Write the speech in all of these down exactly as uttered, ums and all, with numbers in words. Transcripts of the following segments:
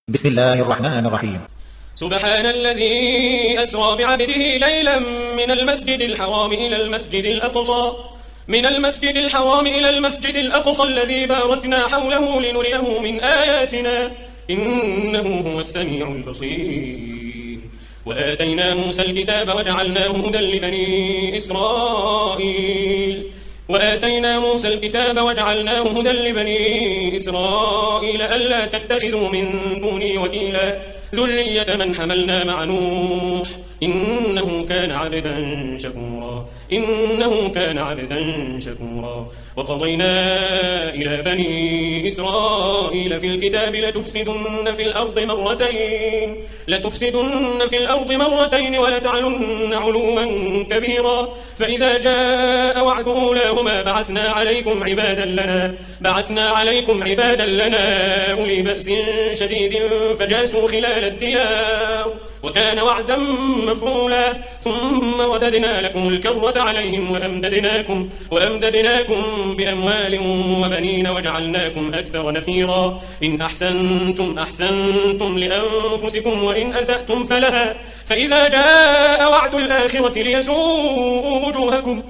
بسم الله الرحمن الرحيم. سبحان الذي أسرى بعبده ليلا من المسجد الحرام إلى المسجد الأقصى من المسجد الحرام إلى المسجد الأقصى الذي باركنا حوله لنريه من آياتنا إنه هو السميع البصير. وآتينا موسى الكتاب وجعلناه هدى لبني إسرائيل وآتينا موسى الكتاب وجعلناه هدى لبني إسرائيل ألا تتخذوا من دوني وكيلا ذرية من حملنا مع نوح إنه كان عبدا شكورا إنه كان عبدا شكورا. وقضينا إلى بني إسرائيل في الكتاب لتفسدن في الأرض مرتين لتفسدن في الأرض مرتين ولتعلن علوا كبيرا. فإذا جاء وعد أولاهما بعثنا عليكم عبادا لنا بعثنا عليكم عبادا لنا أولي بأس شديد فجاسوا خلال الديار وكان وعدا مفعولا. ثم وددنا لكم الكرة عليهم وأمددناكم, وأمددناكم بأموال وبنين وجعلناكم أكثر نفيرا. إن أحسنتم أحسنتم لأنفسكم وإن أسأتم فلها. فإذا جاء وعد الآخرة ليسوءوا وجوهكم,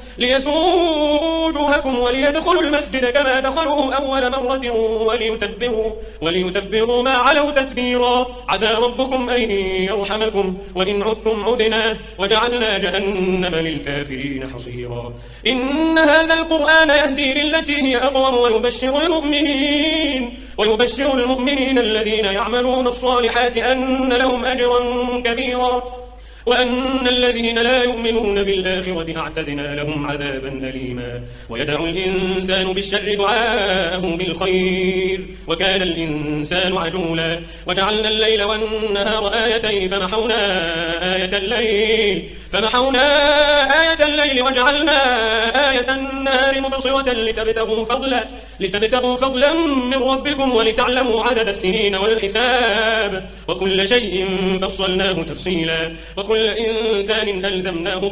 ليسوءوا وجوهكم وليدخلوا المسجد كما دخلوه أول مرة وليتبروا, وليتبروا ما علوا تتبيرا. عسى ربكم أن يرحمكم وإن عدتم عدنا وجعلنا جهنم للكافرين حصيرا. إن هذا القرآن يهدي للتي هي أقوم ويبشر المؤمنين ويبشر المؤمنين الذين يعملون الصالحات أن لهم أجرا كبيرا وأن الذين لا يؤمنون بالآخرة أعتدنا لهم عذابا أليما. ويدعو الإنسان بالشر دعاءه بالخير وكان الإنسان عجولا. وجعلنا الليل والنهار آيتين فمحونا آية الليل فمحونا آية الليل وجعلنا آية النهار مبصرة لتبتغوا فضلا لتبتغوا فضلا من ربكم ولتعلموا عدد السنين والحساب وكل شيء فصلناه تفصيلا. وكل إنسان ألزمناه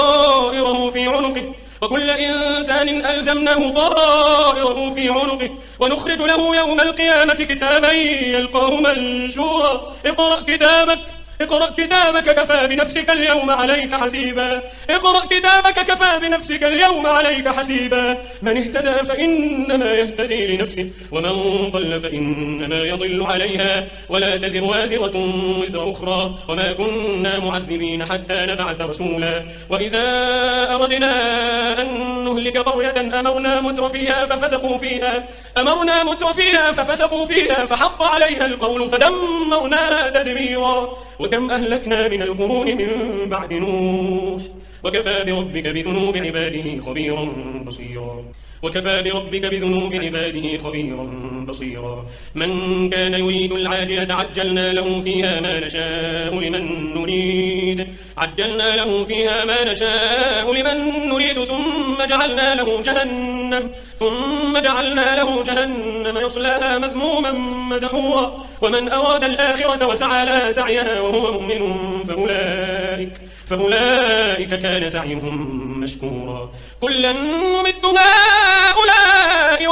طائره في عنقه وكل إنسان ألزمناه طائره في عنقه ونخرج له يوم القيامة كتابا يلقاه منشورا. اقرأ كتابك اقرأ كتابك كفى بنفسك اليوم عليك حسيبا اقرأ كتابك كفى بنفسك اليوم عليك حسيبا. من اهتدى فإنما يهتدي لنفسه ومن ضل فإنما يضل عليها ولا تزر وازرة وزر أخرى وما كنا معذبين حتى نبعث رسولا. وإذا أردنا أن نهلك قرية أمرنا متر فيها ففسقوا فيها أمرنا متر فيها ففسقوا فيها فحق عليها القول فدمرناها تدميرا. وكم أهلكنا من القرون من بعد نوح وكفى بربك بذنوب عباده خبيرا بصيرا وكفى بربك بذنوب عباده خبيرا بصيرا. من كان يريد العاجلة عجلنا له فيها ما نشاء لمن نريد عجلنا له فيها ما نشاء لمن نريد ثم جعلنا له جهنم ثم جعلنا له جهنم يصلاها مذموما مدحورا. ومن أراد الآخرة وسعى لها سعيها وهو مؤمن فأولئك فأولئك كان سعيهم مشكورا. كلا نمد هؤلاء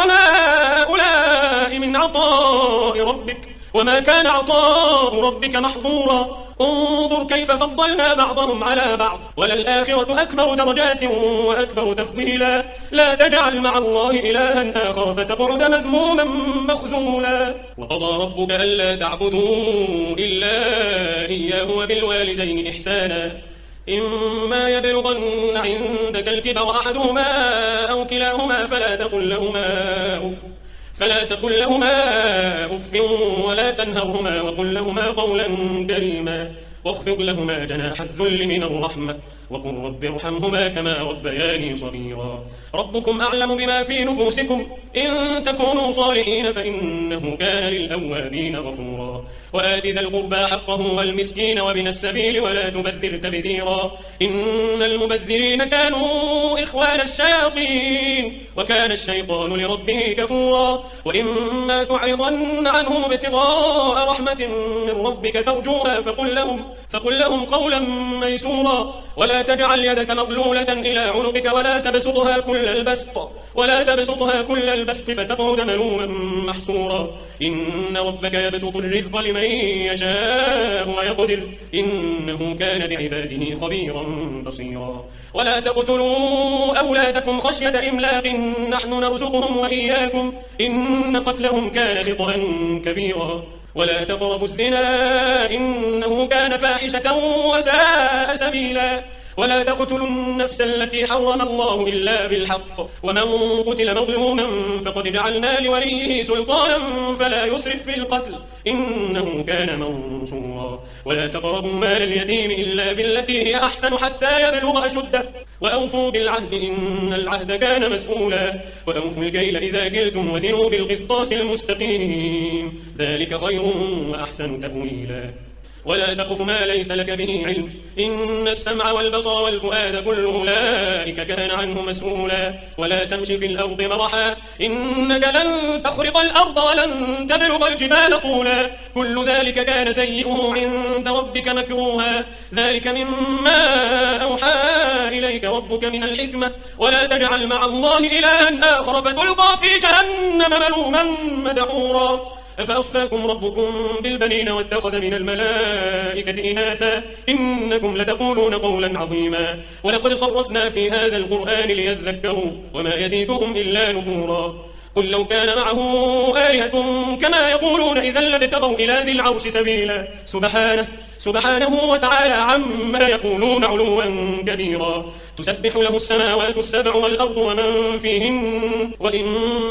وهؤلاء من عطاء ربك وما كان عطاء ربك محظورا. انظر كيف فضلنا بعضهم على بعض وللآخرة أكبر درجات وأكبر تفضيلا. لا تجعل مع الله إلها آخر فتقعد مذموما مخذولا. وقضى ربك ألا تعبدوا إلا إياه وبالوالدين إحسانا إما يبلغن عندك الكبر أحدهما أو كلاهما فلا تقل لهما أف فلا تقل لهما أف ولا تنهرهما وقل لهما قولا كريما واخفض لهما جناح الذل من الرحمة وقل رب ارحمهما كما ربياني صغيرا. ربكم أعلم بما في نفوسكم إن تكونوا صالحين فإنه كان للأوابين غفورا. وآت ذا القربى حقه والمسكين وابن السبيل ولا تبذر تبذيرا إن المبذرين كانوا إخوان الشياطين وكان الشيطان لربه كفورا. وإما تعرضن عنهم ابتغاء رحمة من ربك ترجوها فقل لهم, فقل لهم قولا ميسورا ولا ولا تجعل يدك مغلولة إلى عنقك ولا تبسطها كل البسط ولا تبسطها كل البسط فتقعد ملوما محسورا إن ربك يبسط الرزق لمن يشاء ويقدر إنه كان بعباده خبيرا بصيرا ولا تقتلوا أولادكم خشية إملاق نحن نرزقهم وإياكم إن قتلهم كان خطأ كبيرا ولا تقربوا الزنا إنه كان فاحشة وساء سبيلا ولا تقتلوا النفس التي حرم الله إلا بالحق ومن قتل مظلوما فقد جعلنا لوليه سلطانا فلا يسرف في القتل إنه كان منصورا ولا تقربوا مال اليتيم إلا بالتي هي أحسن حتى يبلغ أشده وأوفوا بالعهد إن العهد كان مسؤولا وأوفوا الكيل إذا كلتم وزنوا بالقسطاس المستقيم ذلك خير وأحسن تأويلا ولا تقف ما ليس لك به علم إن السمع والبصر والفؤاد كل أولئك كان عنه مسؤولا ولا تمشي في الأرض مرحا إنك لن تخرق الأرض ولن تبلغ الجبال طولا كل ذلك كان سيئه عند ربك مكروها ذلك مما أوحى إليك ربك من الحكمة ولا تجعل مع الله إلها آخر فتلقى في جهنم ملوما مدحورا أفأصفاكم ربكم بالبنين واتخذ من الملائكة إناثا إنكم لتقولون قولا عظيما ولقد صرفنا في هذا القرآن ليذكروا وما يزيدهم إلا نفورا قل لو كان معه آلهة كما يقولون إذا لابتغوا إلى ذي العرش سبيلا سبحانه سبحانه وتعالى عما يقولون علوا كبيرا تسبح له السماوات السبع والأرض ومن فيهن وإن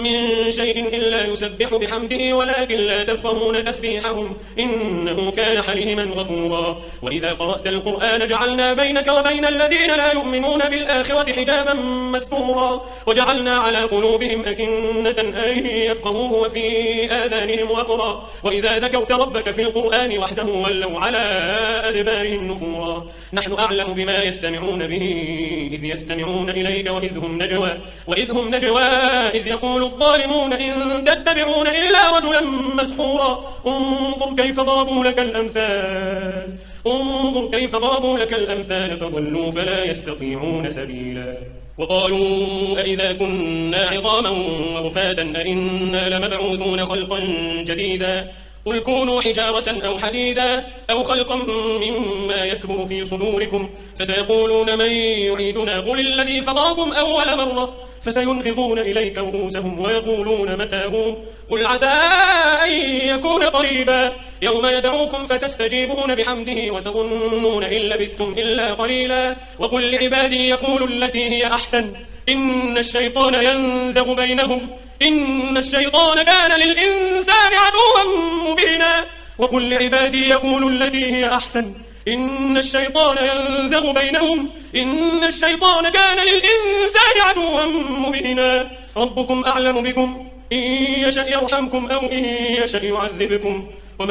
من شيء إلا يسبح بحمده ولكن لا تفقهون تسبيحهم إنه كان حليما غفورا وإذا قرأت القرآن جعلنا بينك وبين الذين لا يؤمنون بالآخرة حجابا مستورا وجعلنا على قلوبهم أكنة أن يفقهوه وفي آذانهم وقرا وإذا ذكرت ربك في القرآن وحده ولوا على أدبارهم نفورا نحن أعلم بما يستمعون به إذ يستمعون إليك وإذ هم نجوى وإذ هم نجوى إذ يقول الظالمون إن تتبعون إلا رجلا مسحورا انظر كيف ضربوا لك الأمثال انظر كيف ضربوا لك الأمثال فضلوا فلا يستطيعون سبيلا وقالوا أئذا كنا عظاما ورفاتا أئنا لمبعوثون خلقا جديدا قل كونوا حجارة أو حديدا أو خلقا مما يكبر في صدوركم فسيقولون من يعيدنا قل الذي فطركم أول مرة فسينغضون إليك رؤوسهم ويقولون متى هو قل عسى أن يكون قريبا يوم يدعوكم فتستجيبون بحمده وتظنون إن لبثتم إلا قليلا وقل لعبادي يقولوا التي هي أحسن إن الشيطان ينزغ بينهم إن الشيطان كان للإنسان عدوا مبينا وقل لعبادي يقولوا التي هي أحسن إن الشيطان ينزغ بينهم إن الشيطان كان للإنسان عدوا مبينا ربكم أعلم بكم إن يشأ يرحمكم أو إن يشأ يعذبكم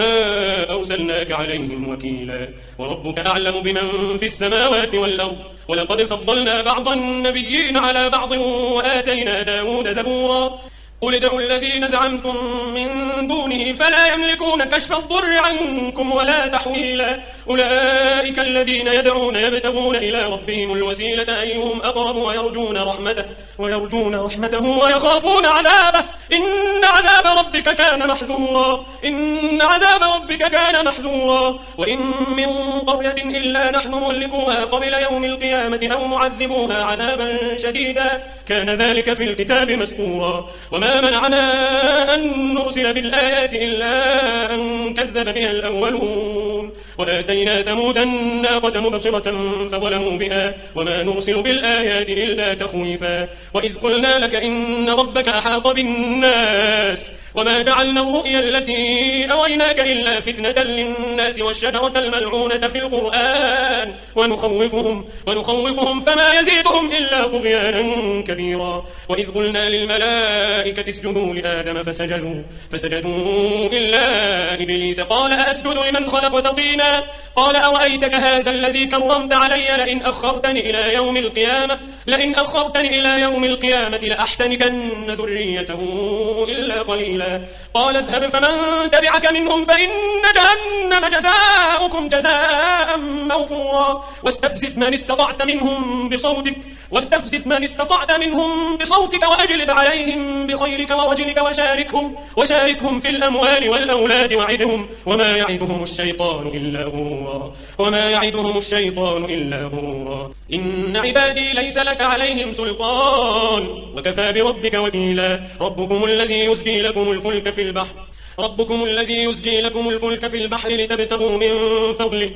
وما أرسلناك عليهم وكيلا وربك أعلم بمن في السماوات والأرض ولقد فضلنا بعض النبيين على بعض وآتينا داود زبورا قل ادعوا الذين زعمتم من دونه فلا يملكون كشف الضر عنكم ولا تحويلا أولئك الذين يدعون يبتغون إلى ربهم الوسيلة أيهم أقرب ويرجون رحمته ويرجون رحمته ويخافون عذابه إن عذاب ربك كان محذورا إن عذاب ربك كان محذورا وإن من قرية إلا نحن مهلكوها قبل يوم القيامة أو معذبوها عذابا شديدا كان ذلك في الكتاب مسطورا وما منعنا أن نرسل بالآيات إلا أن كذب بها الأولون وآتينا ثمود الناقة مبصرة فظلموا بها وما نرسل بالآيات إلا تخويفا وإذ قلنا لك إن ربك أحاط بالناس وما جعلنا الرؤيا التي أريناك إلا فتنة للناس والشجرة الملعونة في القرآن ونخوفهم, ونخوفهم فما يزيدهم إلا طغيانا كبيرا وإذ قلنا للملائكة اسجدوا لآدم فسجدوا, فسجدوا إلا إبليس قال أسجد لمن خلقت طينا قال أرأيتك هذا الذي كرمت علي لئن أخرتني إلى يوم القيامة لئن أخرتني إلى يوم القيامة لأحتنكن ذريته إلا قليلا قال اذهب فمن تبعك منهم فإن جهنم جهنم جزاؤكم جزاء موفورا واستفزز من استطعت منهم بصوتك واستفزز من استطعت منهم بصوتك وأجلب عليهم بخيلك ورجلك وشاركهم وشاركهم في الأموال والأولاد وعدهم وما يعدهم الشيطان إلا غرورا وما يعدهم الشيطان إلا غرورا إن عبادي ليس لك عليهم سلطان وكفى بربك وكيلا ربكم الذي يزجي لكم الفلك في البحر ربكم الذي يزجي لكم الفلك في البحر لتبتغوا من فضله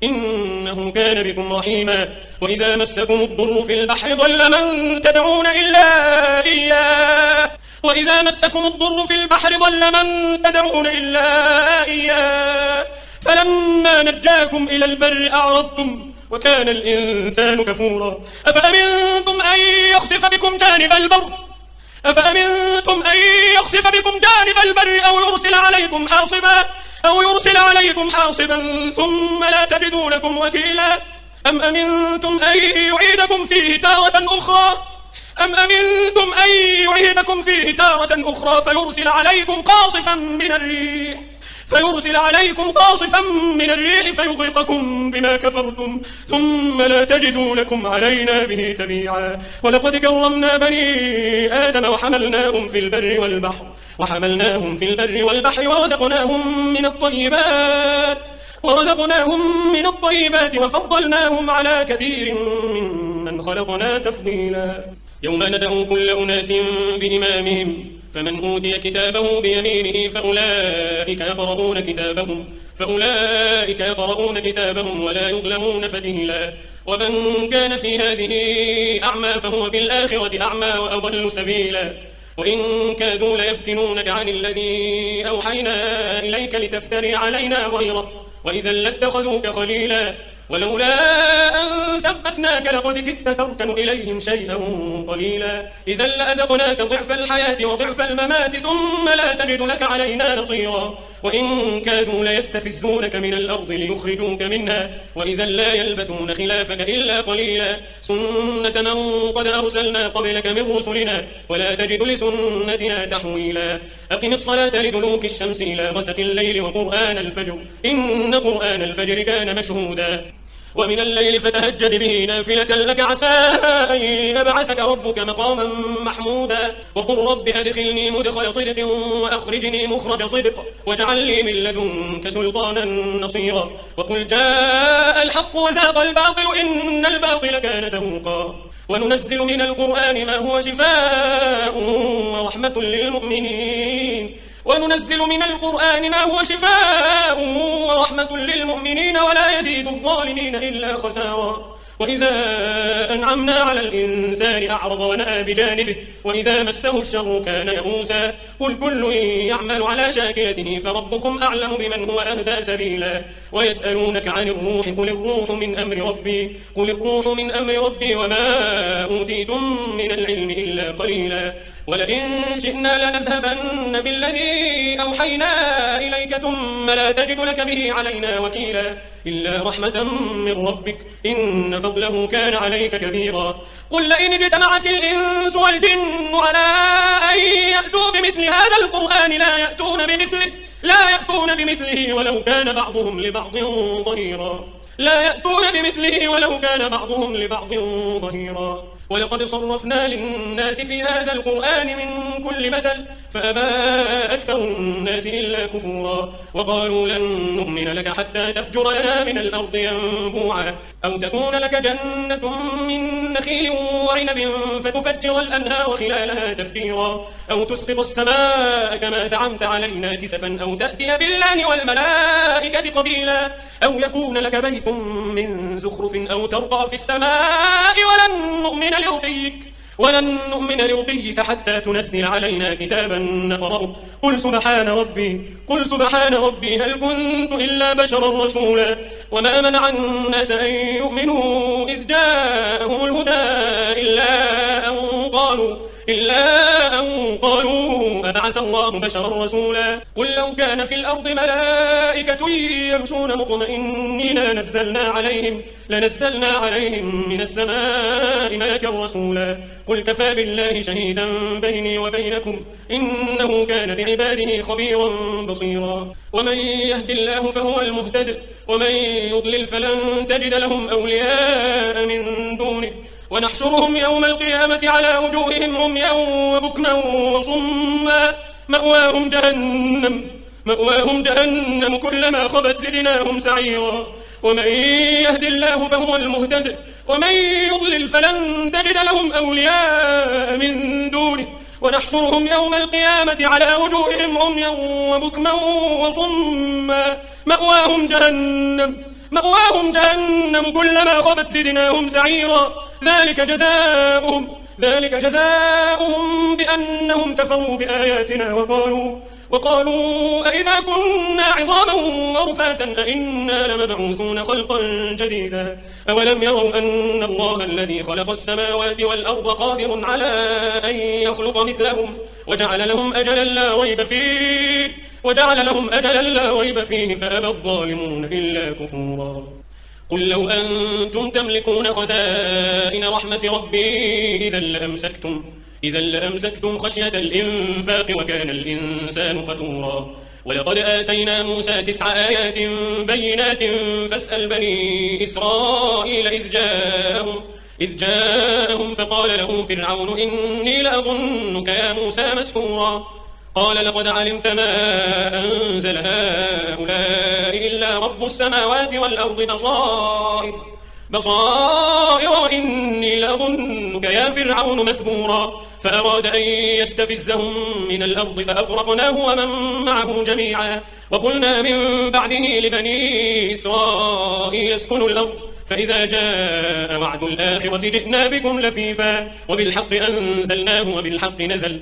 إنه كان بكم رحيما وإذا مسكم الضر في البحر ضل من تدعون إلا إياه وإذا مسكم الضر في البحر ضل من تدعون إلا إياه فلما نجاكم إلى البر أعرضتم وكان الإنسان كفورا أفأمنتم أن يخسف بكم جانب البر أفأمنتم أن يخسف بكم جانب البر أو يرسل عليكم حاصبا أو يرسل عليكم حاصبا ثم لا تجدوا لكم وكيلا أم أمنتم أن يعيدكم فيه تارة أخرى أم أمنتم أن يعيدكم فيه تارة أخرى فيرسل عليكم قاصفا من الريح فيرسل عليكم قاصفا من الريح فيغرقكم بما كفرتم ثم لا تجدوا لكم علينا به تبيعا ولقد كرمنا بني آدم وحملناهم في البر والبحر وحملناهم في البر والبحر ورزقناهم من الطيبات ورزقناهم من الطيبات وفضلناهم على كثير ممن خلقنا تفضيلا يوم ندعو كل أناس بإمامهم فمن أوتي كتابه بيمينه فأولئك يقرؤون كتابهم فأولئك يقرؤون كتابهم ولا يظلمون فتيلا ومن كان في هذه أعمى فهو في الآخرة أعمى وأضل سبيلا وإن كادوا ليفتنونك عن الذي أوحينا إليك لتفتري علينا غيره وإذا لاتخذوك خليلا ولولا أن ثبتناك لقد كدت تركن إليهم شيئا قليلا إذا لأذقناك ضعف الحياة وضعف الممات ثم لا تجد لك علينا نصيرا وإن كادوا ليستفزونك من الأرض ليخرجوك منها وإذا لا يلبثون خلافك إلا قليلا سنة من قد أرسلنا قبلك من رسلنا ولا تجد لسنتنا تحويلا أقم الصلاة لدلوك الشمس إلى غسق الليل وقرآن الفجر إن قرآن الفجر كان مشهودا ومن الليل فتهجد به نافلة لك عسى أن يبعثك ربك مقاما محمودا وقل رب أدخلني مدخل صدق وأخرجني مخرج صدق واجعل لي من لدنك سلطانا نصيرا وقل جاء الحق وزاق الباطل إن الباطل كان زهوقا وننزل من القرآن ما هو شفاء ورحمة للمؤمنين وننزل من القرآن ما هو شفاء ورحمة للمؤمنين ولا يزيد الظالمين إلا خسارا وإذا أنعمنا على الإنسان أعرض ونأى بجانبه وإذا مسه الشر كان يئوسا قل كل يعمل على شاكلته فربكم أعلم بمن هو أهدى سبيلا ويسألونك عن الروح قل الروح من أمر ربي قل الروح من أمر ربي وما أوتيتم من العلم إلا قليلا ولئن شئنا لنذهبن بالذي أوحينا إليك ثم لا تجد لك به علينا وكيلا إلا رحمة من ربك إن فضله كان عليك كبيرا قل لئن اجتمعت الإنس والجن على أن يأتوا بمثل هذا القرآن لا يأتون بمثله لا يأتون بمثله ولو كان بعضهم لبعض ظهيرا لا يأتون بمثله ولو كان بعضهم لبعض ظهيرا ولقد صرفنا للناس في هذا القرآن من كل مثل فأبى أكثر الناس إلا كفورا وقالوا لن نؤمن لك حتى تفجر لنا من الأرض ينبوعا أو تكون لك جنة من نخيل وعنب فتفجر الأنهار خلالها تفجيرا أو تسقط السماء كما زعمت علينا كسفا أو تأتي بالله والملائكة قبيلا أو يكون لك بيت من زخرف أو ترقى في السماء ولن نؤمن لرقيك ولن نؤمن لرقيك حتى تنزل علينا كتابا نقرأه قل سبحان ربي قل سبحان ربي هل كنت إلا بشرا رسولا وما منع الناس أن يؤمنوا إذ جاءهم الهدى إلا أن قالوا إلا أن قالوا أبعث الله بشرا رسولا قل لو كان في الأرض ملائكة يمشون مطمئنين لنزلنا عليهم, لنزلنا عليهم من السماء ملكا رسولا قل كفى بالله شهيدا بيني وبينكم إنه كان بعباده خبيرا بصيرا ومن يهد الله فهو المهتد ومن يضلل فلن تجد لهم أولياء من دونه ونحشرهم يوم القيامة على وجوههم عميا وبكما وصما مأواهم جهنم, مأواهم جهنم كلما خبت زدناهم سعيرا ومن يهد الله فهو المهتد ومن يضلل فلن تجد لهم أولياء من دونه ونحشرهم يوم القيامة على وجوههم عميا وبكما وصما مأواهم جهنم, مأواهم جهنم كلما خبت زدناهم سعيرا ذلك جزاؤهم, ذلك جزاؤهم بأنهم كفروا بآياتنا وقالوا وقالوا أئذا كنا عظاما ورفاتا أئنا لمبعوثون خلقا جديدا أولم يروا أن الله الذي خلق السماوات والأرض قادر على أن يخلق مثلهم وجعل لهم أجلا لا ريب فيه وجعل لهم أجلا لا ريب فيه فأبى الظالمون إلا كفورا قل لو أنتم تملكون خزائن رحمة ربي إذا لأمسكتم إذا لأمسكتم خشية الإنفاق وكان الإنسان قتورا ولقد آتينا موسى تسع آيات بينات فاسأل بني إسرائيل إذ جاءهم, إذ جاءهم فقال له فرعون إني لأظنك يا موسى مسحورا قال لقد علمت ما أنزل هؤلاء إلا رب السماوات والأرض بصائر, بصائر وإني لأظنك يا فرعون مثبورا فأراد أن يستفزهم من الأرض فأغرقناه ومن معه جميعا وقلنا من بعده لبني إسرائيل اسكنوا الأرض فإذا جاء وعد الآخرة جئنا بكم لفيفا وبالحق أنزلناه وبالحق نزل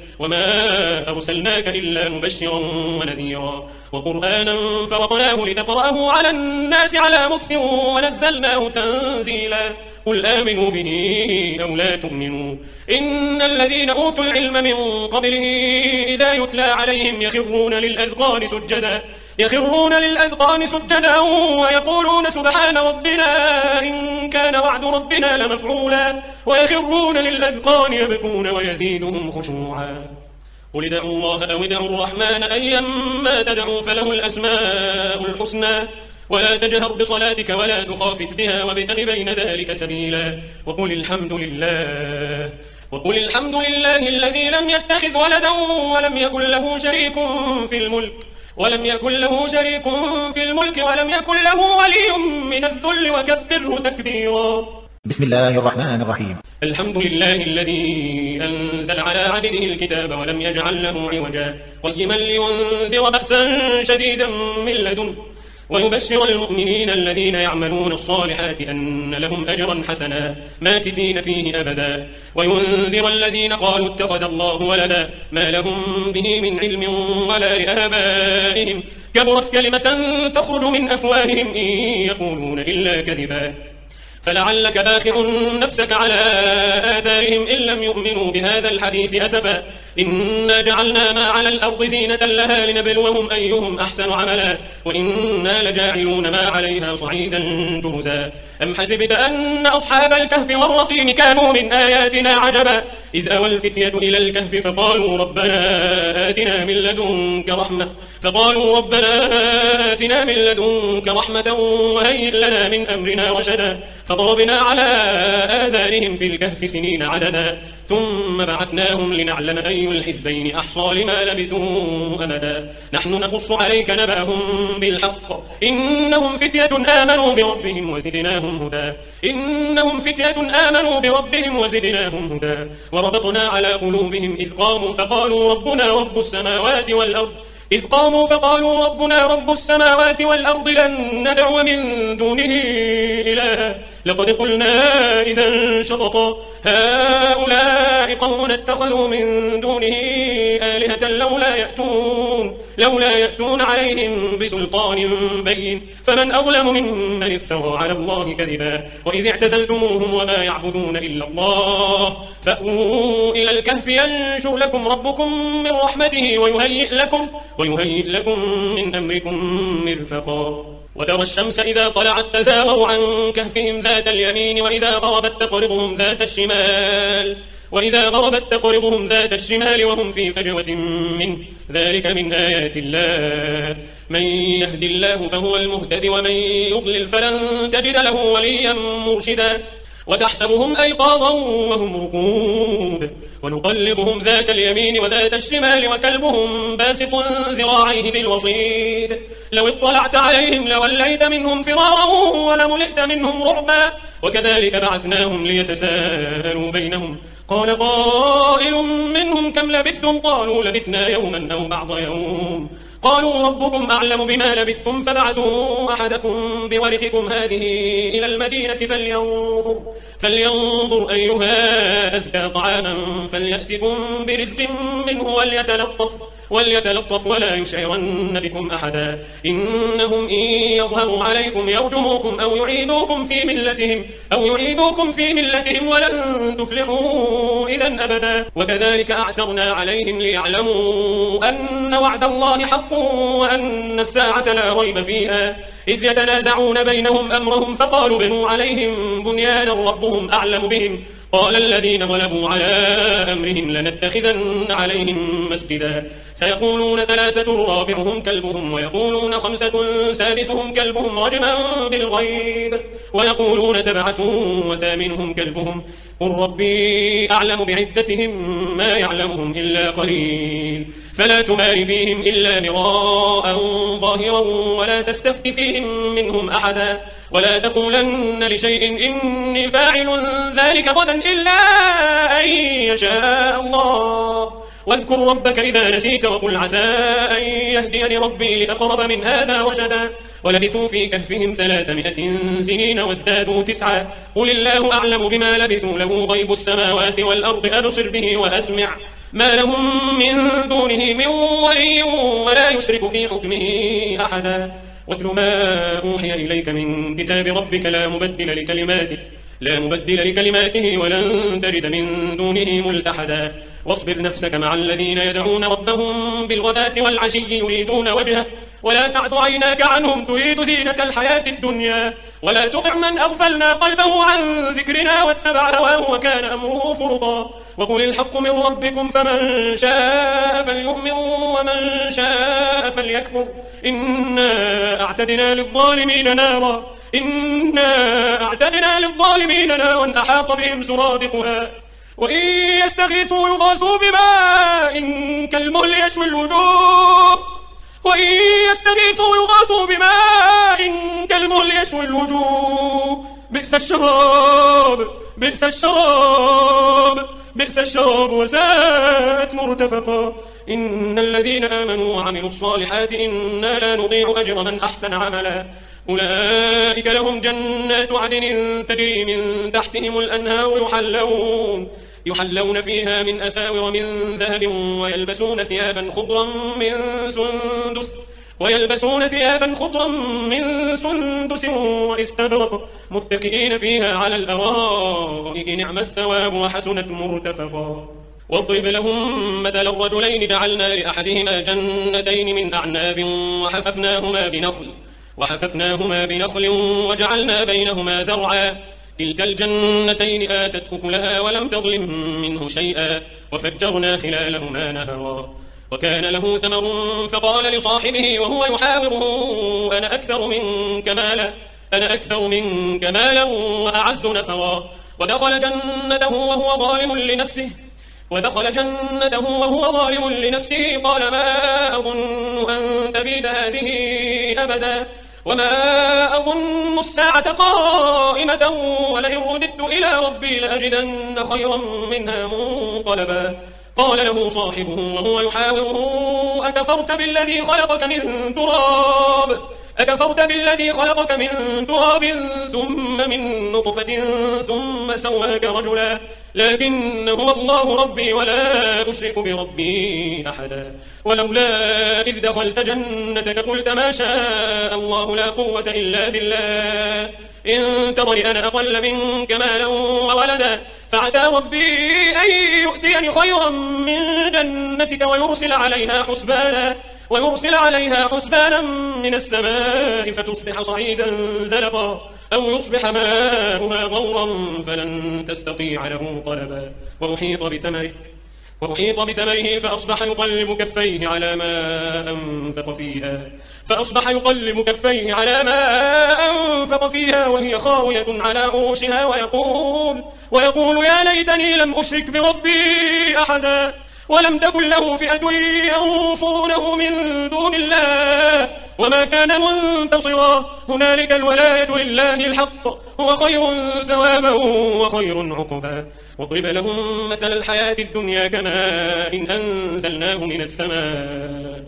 وما أرسلناك إلا مبشرا ونذيرا وقرآنا فرقناه لتقرأه على الناس على مكث ونزلناه تنزيلا قل آمنوا به أو لا تؤمنوا إن الذين أوتوا العلم من قبله إذا يتلى عليهم يخرون للأذقان سجدا يخرون للأذقان سجدا ويقولون سبحان ربنا إن كان وعد ربنا لمفعولا ويخرون للأذقان يبكون ويزيدهم خشوعا قل ادعوا الله أو ادعوا الرحمن أيما تدعوا فله الأسماء الحسنى ولا تجهر بصلاتك ولا تخافت بها وابتغ بين ذلك سبيلا وقل الحمد لله وقل الحمد لله الذي لم يتخذ ولدا ولم يكن له شريك في الملك ولم يكن له شريك في الملك ولم يكن له ولي من الذل وكبره تكبيرا بسم الله الرحمن الرحيم الحمد لله الذي أنزل على عبده الكتاب ولم يجعل له عوجا قيما لينذر بأسا شديدا من لدنه ويبشر المؤمنين الذين يعملون الصالحات أن لهم أجرا حسنا ماكثين فيه أبدا وينذر الذين قالوا اتخذ الله ولدا ما لهم به من علم ولا لآبائهم كبرت كلمة تخرج من أفواههم إن يقولون إلا كذبا فلعلك باخع نفسك على آثارهم إن لم يؤمنوا بهذا الحديث أسفا إنا جعلنا ما على الأرض زينة لها لنبلوهم أيهم أحسن عملا وإنا لجاعلون ما عليها صعيدا جرزا أم حسبت أن أصحاب الكهف والرقيم كانوا من آياتنا عجبا إذ أوى الفتية إلى الكهف فقالوا ربنا آتنا من لدنك رحمة فقالوا ربنا آتنا من لدنك رحمة وهيئ لنا من أمرنا رشدا فضربنا على آذانهم في الكهف سنين عددا ثم بعثناهم لنعلم أي الحزبين أحصى لما لبثوا أمدا نحن نقص عليك نبأهم بالحق إنهم فتية آمنوا بربهم وزدناهم هدى إنهم فتية آمنوا بربهم وزدناهم هدى وربطنا على قلوبهم إذ قاموا فقالوا ربنا رب السماوات والأرض إذ قاموا فقالوا ربنا رب السماوات والأرض لن ندعو من دونه إلها لقد قلنا إذا شططا هؤلاء قوم اتخذوا من دونه آلهة لولا يأتون لولا يأتون عليهم بسلطان بين فمن أظلم ممن افترى على الله كذبا وإذ اعتزلتموهم وما يعبدون إلا الله فأووا إلى الكهف ينشر لكم ربكم من رحمته ويهيئ لكم, ويهيئ لكم من أمركم مرفقا وترى الشمس إذا طلعت تزاور عن كهفهم ذات اليمين وإذا غربت تقرضهم ذات الشمال وإذا غربت تقرضهم ذات الشمال وهم في فجوة منه ذلك من آيات الله من يهد الله فهو المهتد ومن يضلل فلن تجد له وليا مرشدا وتحسبهم أيقاظا وهم رقود ونقلبهم ذات اليمين وذات الشمال وكلبهم باسط ذراعيه بالوصيد لو اطلعت عليهم لوليت منهم فرارا ولملئت منهم رعبا وكذلك بعثناهم ليتساءلوا بينهم قال قائل منهم كم لبثتم قالوا لبثنا يوما أو بعض يوم قالوا ربكم أعلم بما لبثتم فبعثوا أحدكم بورقكم هذه إلى المدينة فلينظر, فلينظر أيها أزكى طعاما فليأتكم برزق منه وليتلطف, وليتلطف ولا يشعرن بكم أحدا إنهم إن يظهروا عليكم يرجموكم أو يعيدوكم في ملتهم, أو يعيدوكم في ملتهم ولن تفلحوا إذا أبدا وكذلك أعثرنا عليهم ليعلموا أن وعد الله حق وأن الساعة لا ريب فيها إذ يتنازعون بينهم أمرهم فقالوا بنوا عليهم بنيانا ربهم أعلم بهم قال الذين غلبوا على أمرهم لنتخذن عليهم مسجدا سيقولون ثلاثة رابعهم كلبهم ويقولون خمسة سادسهم كلبهم رجما بالغيب ويقولون سبعة وثامنهم كلبهم قل ربي أعلم بعدتهم ما يعلمهم إلا قليل فلا تمار فيهم إلا مراء ظاهرا ولا تستفت فيهم منهم أحدا ولا تقولن لشيء إني فاعل ذلك غدا إلا أن يشاء الله واذكر ربك إذا نسيت وقل عسى أن يهديني ربي لأقرب من هذا رشدا ولبثوا في كهفهم ثلاثمائة سنين وازدادوا تسعا قل الله أعلم بما لبثوا له غيب السماوات والأرض أبصر به وأسمع ما لهم من دونه من ولي ولا يشرك في حكمه أحدا واتل ما أوحي إليك من كتاب ربك لا مبدل لكلماته لا مبدل لكلماته ولن تجد من دونه ملتحدا واصبر نفسك مع الذين يدعون ربهم بالغداة والعشي يريدون وجهه ولا تعد عيناك عنهم تريد زينة الحياة الدنيا ولا تطع من أغفلنا قلبه عن ذكرنا واتبع هواه وكان أمره فرطا وقل الحق من ربكم فمن شاء فليؤمن ومن شاء فليكفر إنا أعتدنا للظالمين نارا إنا أعتدنا للظالمين نارا أحاط بهم سرادقها وإن يستغيثوا يغاثوا بماء كالمهل يشوي الوجوه وإن يستغيثوا يغاثوا بماء كالمهل يشوي الوجوه بئس الشراب بئس الشراب بئس الشراب وساءت مرتفقا إن الذين آمنوا وعملوا الصالحات إنا لا نضيع أجر من أحسن عملا أولئك لهم جنات عدن تجري من تحتهم الأنهار يحلون يحلون فيها من أساور من ذهب ويلبسون ثيابا خضرا من سندس ويلبسون ثيابا خضرا من سندس واستبرق متكئين فيها على الأرائك نعم الثواب وحسنت مرتفقا واضرب لهم مثل الرجلين جعلنا لأحدهما جنتين من أعناب وحففناهما بنخل وحففناهما بنخل وجعلنا بينهما زرعا كلتا الجنتين آتت أكلها ولم تظلم منه شيئا وفجرنا خلالهما نهرا وكان له ثمر فقال لصاحبه وهو يحاوره أنا أكثر منك مالا أنا أكثر منك مالا وأعز نفرا ودخل جنته وهو ظالم لنفسه ودخل جنته وهو ظالم لنفسه قال ما أظن أن تبيد هذه أبدا وما أظن الساعة قائمة ولئن رددت إلى ربي لأجدن خيرا منها منقلبا قال له صاحبه وهو يحاوره أكفرت بالذي خلقك من تراب أكفرت بالذي خلقك من تراب ثم من نطفة ثم سواك رجلا لكن هو الله ربي ولا أشرك بربي أحدا ولولا إذ دخلت جنتك قلت ما شاء الله لا قوة إلا بالله إن ترني أنا أقل منك مالا وولدا فعسى ربي أن يؤتيني خيرا من جنتك ويرسل عليها حسبانا ويرسل عليها حسبانا من السماء فتصبح صعيدا زلقا أو يصبح ماؤها غورا فلن تستطيع له طلبا وأحيط بثمره وأحيط بثمره فأصبح يقلب كفيه على ما أنفق فيها فأصبح يقلب كفيه على ما أنفق فيها وهي خاوية على عروشها ويقول ويقول يا ليتني لم أشرك بربي أحدا ولم تكن له فئة ينصرونه من دون الله وما كان منتصرا هنالك الولاية لله الحق هو خير ثوابا وخير عقبا واضرب لهم مثل الحياة الدنيا كماء إن أنزلناه من السماء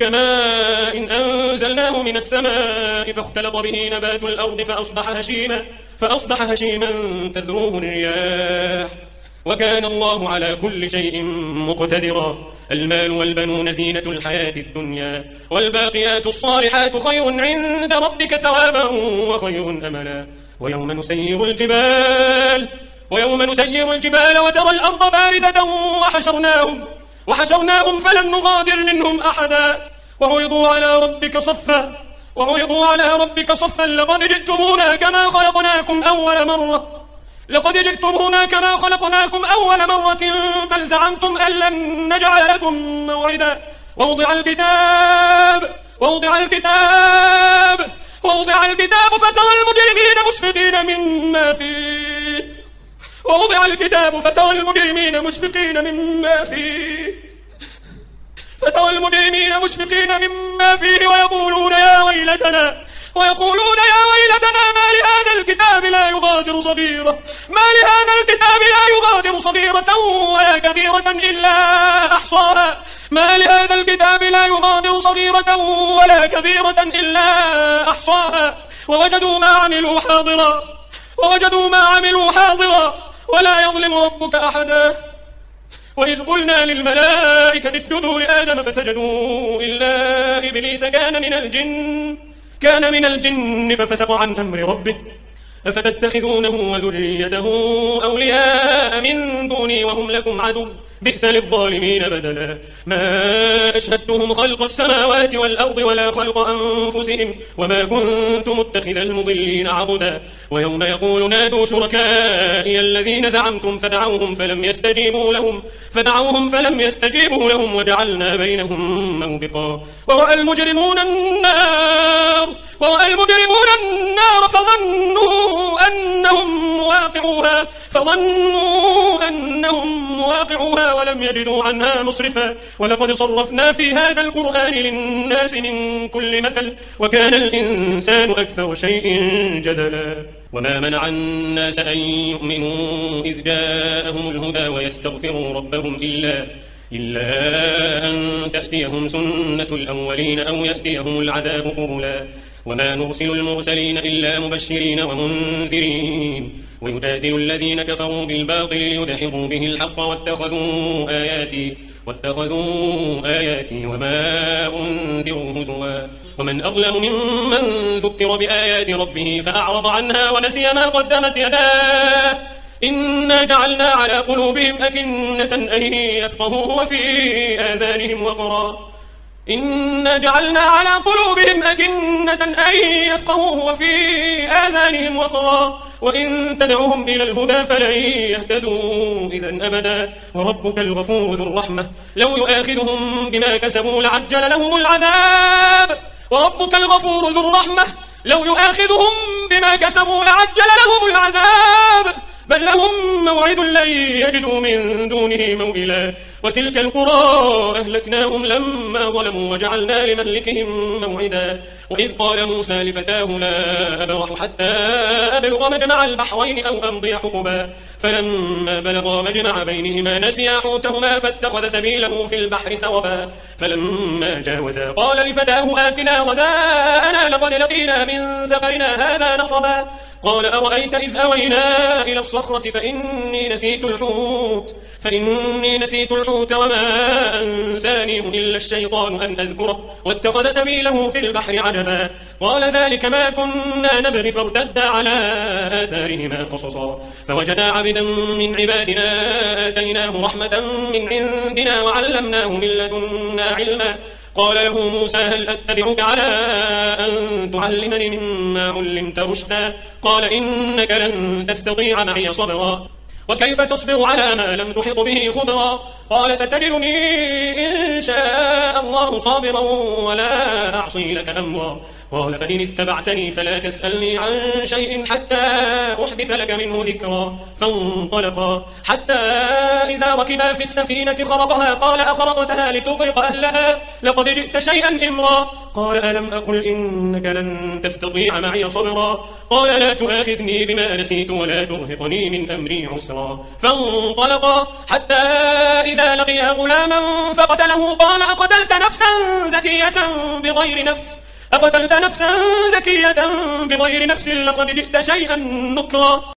كماء إن أنزلناه من السماء فاختلط به نبات الأرض فأصبح هشيما فأصبح هشيما تذروه الرياح وكان الله على كل شيء مقتدرا المال والبنون زينة الحياة الدنيا والباقيات الصالحات خير عند ربك ثوابا وخير أملا ويوم نسير الجبال ويوم نسير الجبال وترى الأرض بارزة وحشرناهم وحشرناهم فلن نغادر منهم أحدا وعرضوا على ربك صفا وعرضوا على ربك صفا لقد جئتمونا كما خلقناكم أول مرة لقد جئتمونا كما خلقناكم أول مرة بل زعمتم أن لن نجعل لكم موعدا ووضع الكتاب ووضع الكتاب ووضع الكتاب فترى المجرمين مشفقين مما فيه ووضع الكتاب فترى المجرمين مشفقين مما فيه فترى المجرمين مشفقين مما فيه ويقولون يا ويلتنا ويقولون يا ويلتنا ما لهذا الكتاب لا يغادر صغيرة ما لهذا الكتاب لا يغادر صغيرة ولا كبيرة إلا أحصاها ما لهذا الكتاب لا يغادر صغيرة ولا كبيرة إلا أحصاها ووجدوا ما عملوا حاضرا ووجدوا ما عملوا حاضرا ولا يظلم ربك أحدا وإذ قلنا للملائكة اسجدوا لآدم فسجدوا إلا إبليس كان من الجن كان من الجن ففسق عن أمر ربه أفتتخذونه وذريته أولياء من دوني وهم لكم عدو بئس للظالمين بدلا ما أشهدتهم خلق السماوات والأرض ولا خلق أنفسهم وما كنت متخذ المضلين عبدا ويوم يقول نادوا شركائي الذين زعمتم فدعوهم فلم يستجيبوا لهم فدعوهم فلم يستجيبوا لهم وجعلنا بينهم موبقا ورأى المجرمون النار ورأى المجرمون النار فظنوا أنهم واقعوها فظنوا أنهم واقعوها ولم يجدوا عنها مصرفا ولقد صرفنا في هذا القرآن للناس من كل مثل وكان الإنسان أكثر شيء جدلا وما منع الناس أن يؤمنوا إذ جاءهم الهدى ويستغفروا ربهم إلا إلا أن تأتيهم سنة الأولين أو يأتيهم العذاب قبلا وما نرسل المرسلين إلا مبشرين ومنذرين ويجادل الذين كفروا بالباطل ليدحضوا به الحق واتخذوا آياتي واتخذوا آياتي وما أنذروا هزوا ومن أظلم ممن ذكر بآيات ربه فأعرض عنها ونسي ما قدمت يداه إنا جعلنا على قلوبهم أكنة أن يفقهوه وفي آذانهم وقرا إنا جعلنا على قلوبهم أكنة أن يفقهوه وفي آذانهم وقرا وإن تدعوهم إلى الهدى فلن يهتدوا إذا أبدا وربك الغفور ذو الرحمة لو يؤاخذهم بما كسبوا لعجل لهم العذاب وربك الغفور ذو الرحمة لو يؤاخذهم بما كسبوا لعجل لهم العذاب بل لهم موعد لن يجدوا من دونه موئلا وتلك القرى أهلكناهم لما ظلموا وجعلنا لمهلكهم موعدا وإذ قال موسى لفتاه لا أبرح حتى أبلغ مجمع البحرين أو أمضي حقبا فلما بلغا مجمع بينهما نسيا حوتهما فاتخذ سبيله في البحر سربا فلما جاوزا قال لفتاه آتنا غداءنا لقد لقينا من سفرنا هذا نصبا قال أرأيت إذ أوينا إلى الصخرة فإني نسيت الحوت فإني نسيت الحوت وما أنسانيه إلا الشيطان أن أذكره واتخذ سبيله في البحر عجبا قال ذلك ما كنا نبغي فارتدا على آثارهما قصصا فوجدا عبدا من عبادنا آتيناه رحمة من عندنا وعلمناه من لدنا علما قال له موسى هل أتبعك على أن تعلمني مما علمت رشدا قال إنك لن تستطيع معي صبرا وكيف تصبر على ما لم تحط به خبرا قال ستجدني إن شاء الله صابرا ولا أعصي لك أمرا قال فإن اتبعتني فلا تسألني عن شيء حتى أحدث لك منه ذكرا فانطلقا حتى إذا ركبا في السفينة خرقها قال أخرقتها لتغرق أهلها لقد جئت شيئا إمرا قال ألم أقل إنك لن تستطيع معي صبرا قال لا تؤاخذني بما نسيت ولا ترهقني من أمري عسرا فانطلقا حتى إذا لقيا غلاما فقتله قال أقتلت نفسا زكية بغير نفس أقتلت نفسا زكية بغير نفس لقد جئت شيئا نكرا